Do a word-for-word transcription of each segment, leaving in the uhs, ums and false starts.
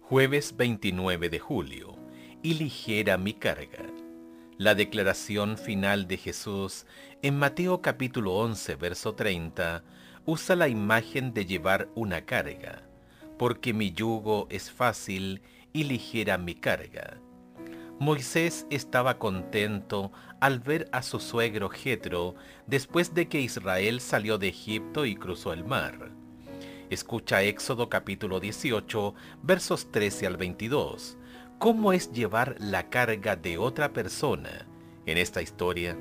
Jueves veintinueve de julio. Y ligera mi carga. La declaración final de Jesús en Mateo capítulo once, verso treinta, usa la imagen de llevar una carga, porque mi yugo es fácil y ligera mi carga. Moisés estaba contento al ver a su suegro Jetro después de que Israel salió de Egipto y cruzó el mar. Escucha Éxodo capítulo dieciocho, versos trece al veintidós. ¿Cómo es llevar la carga de otra persona en esta historia?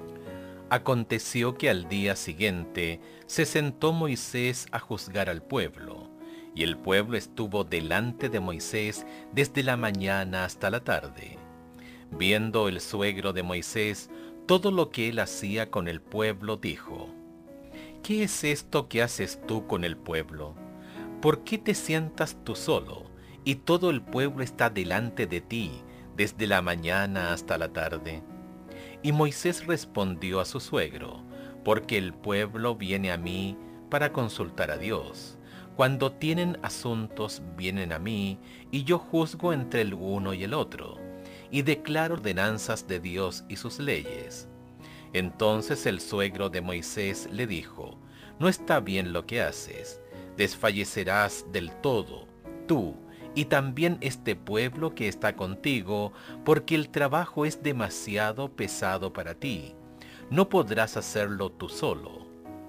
Aconteció que al día siguiente se sentó Moisés a juzgar al pueblo, y el pueblo estuvo delante de Moisés desde la mañana hasta la tarde. Viendo el suegro de Moisés todo lo que él hacía con el pueblo, dijo: ¿Qué es esto que haces tú con el pueblo? ¿Por qué te sientas tú solo, y todo el pueblo está delante de ti, desde la mañana hasta la tarde? Y Moisés respondió a su suegro: porque el pueblo viene a mí para consultar a Dios. Cuando tienen asuntos, vienen a mí, y yo juzgo entre el uno y el otro, y declaro ordenanzas de Dios y sus leyes. Entonces el suegro de Moisés le dijo: no está bien lo que haces, desfallecerás del todo, tú, y también este pueblo que está contigo, porque el trabajo es demasiado pesado para ti. No podrás hacerlo tú solo.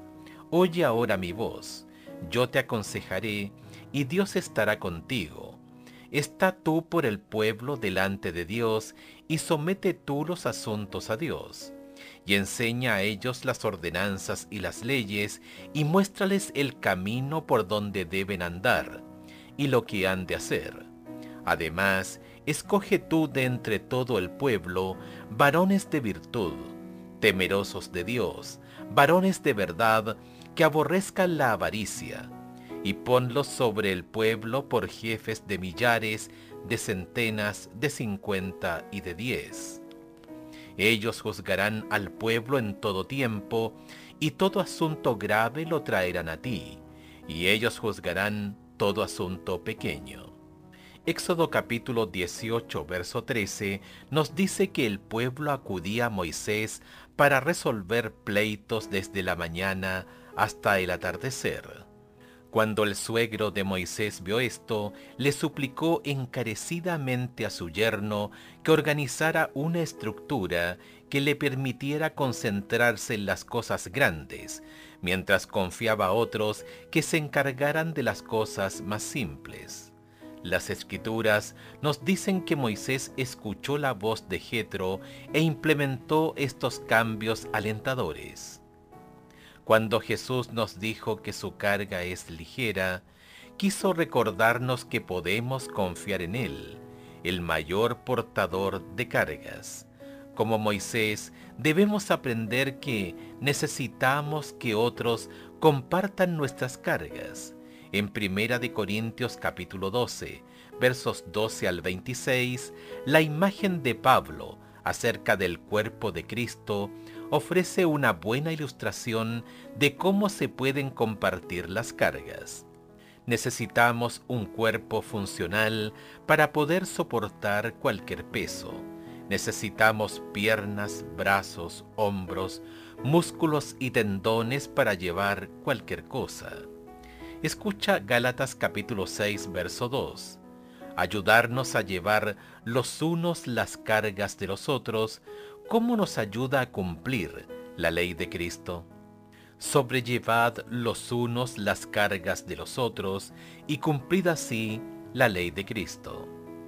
Oye ahora mi voz, yo te aconsejaré, y Dios estará contigo. Está tú por el pueblo delante de Dios, y somete tú los asuntos a Dios. Y enseña a ellos las ordenanzas y las leyes, y muéstrales el camino por donde deben andar, y lo que han de hacer. Además, escoge tú de entre todo el pueblo varones de virtud, temerosos de Dios, varones de verdad, que aborrezcan la avaricia, y ponlos sobre el pueblo por jefes de millares, de centenas, de cincuenta y de diez. Ellos juzgarán al pueblo en todo tiempo, y todo asunto grave lo traerán a ti, y ellos juzgarán todo asunto pequeño. Éxodo capítulo dieciocho, verso trece, nos dice que el pueblo acudía a Moisés para resolver pleitos desde la mañana hasta el atardecer. Cuando el suegro de Moisés vio esto, le suplicó encarecidamente a su yerno que organizara una estructura que le permitiera concentrarse en las cosas grandes, mientras confiaba a otros que se encargaran de las cosas más simples. Las Escrituras nos dicen que Moisés escuchó la voz de Jetro e implementó estos cambios alentadores. Cuando Jesús nos dijo que su carga es ligera, quiso recordarnos que podemos confiar en Él, el mayor portador de cargas. Como Moisés, debemos aprender que necesitamos que otros compartan nuestras cargas. En Primera de Corintios capítulo doce, versos doce al veintiséis, la imagen de Pablo acerca del cuerpo de Cristo ofrece una buena ilustración de cómo se pueden compartir las cargas. Necesitamos un cuerpo funcional para poder soportar cualquier peso. Necesitamos piernas, brazos, hombros, músculos y tendones para llevar cualquier cosa. Escucha Gálatas capítulo seis, verso dos. Ayudarnos a llevar los unos las cargas de los otros, ¿cómo nos ayuda a cumplir la ley de Cristo? Sobrellevad los unos las cargas de los otros y cumplid así la ley de Cristo.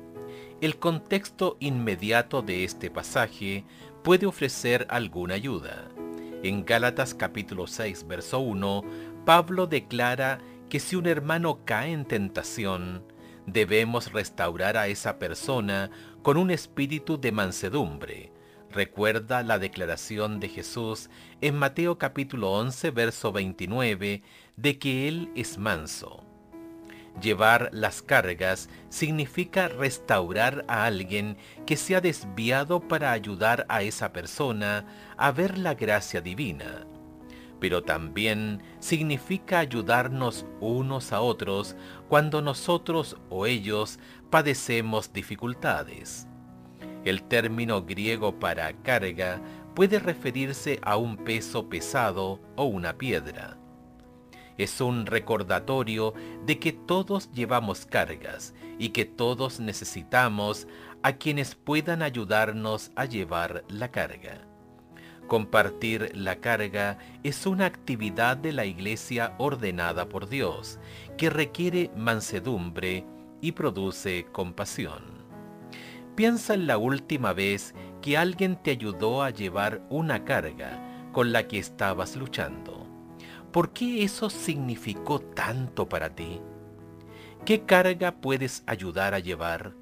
El contexto inmediato de este pasaje puede ofrecer alguna ayuda. En Gálatas capítulo seis, verso uno, Pablo declara que si un hermano cae en tentación, debemos restaurar a esa persona con un espíritu de mansedumbre. Recuerda la declaración de Jesús en Mateo capítulo once, verso veintinueve, de que Él es manso. Llevar las cargas significa restaurar a alguien que se ha desviado para ayudar a esa persona a ver la gracia divina. pero también significa ayudarnos unos a otros cuando nosotros o ellos padecemos dificultades. El término griego para carga puede referirse a un peso pesado o una piedra. Es un recordatorio de que todos llevamos cargas y que todos necesitamos a quienes puedan ayudarnos a llevar la carga. Compartir la carga es una actividad de la Iglesia ordenada por Dios, que requiere mansedumbre y produce compasión. Piensa en la última vez que alguien te ayudó a llevar una carga con la que estabas luchando. ¿Por qué eso significó tanto para ti? ¿Qué carga puedes ayudar a llevar?